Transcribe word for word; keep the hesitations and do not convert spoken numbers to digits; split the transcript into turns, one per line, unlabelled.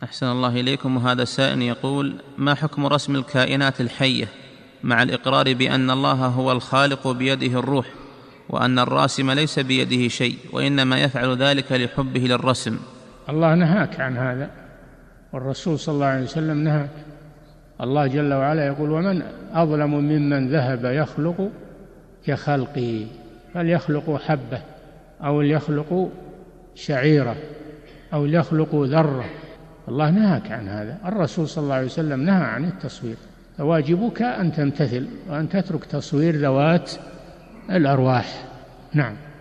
أحسن الله إليكم. وهذا سائل يقول: ما حكم رسم الكائنات الحية مع الإقرار بأن الله هو الخالق بيده الروح، وأن الراسم ليس بيده شيء وإنما يفعل ذلك لحبه للرسم؟
الله نهاك عن هذا، والرسول صلى الله عليه وسلم نهاك. الله جل وعلا يقول: ومن أظلم ممن ذهب يخلق كخلقي، فليخلقوا حبة أو ليخلقوا شعيرة أو ليخلقوا ذرة. الله نهاك عن هذا، الرسول صلى الله عليه وسلم نهى عن التصوير. فواجبك أن تمتثل وأن تترك تصوير ذوات الأرواح. نعم.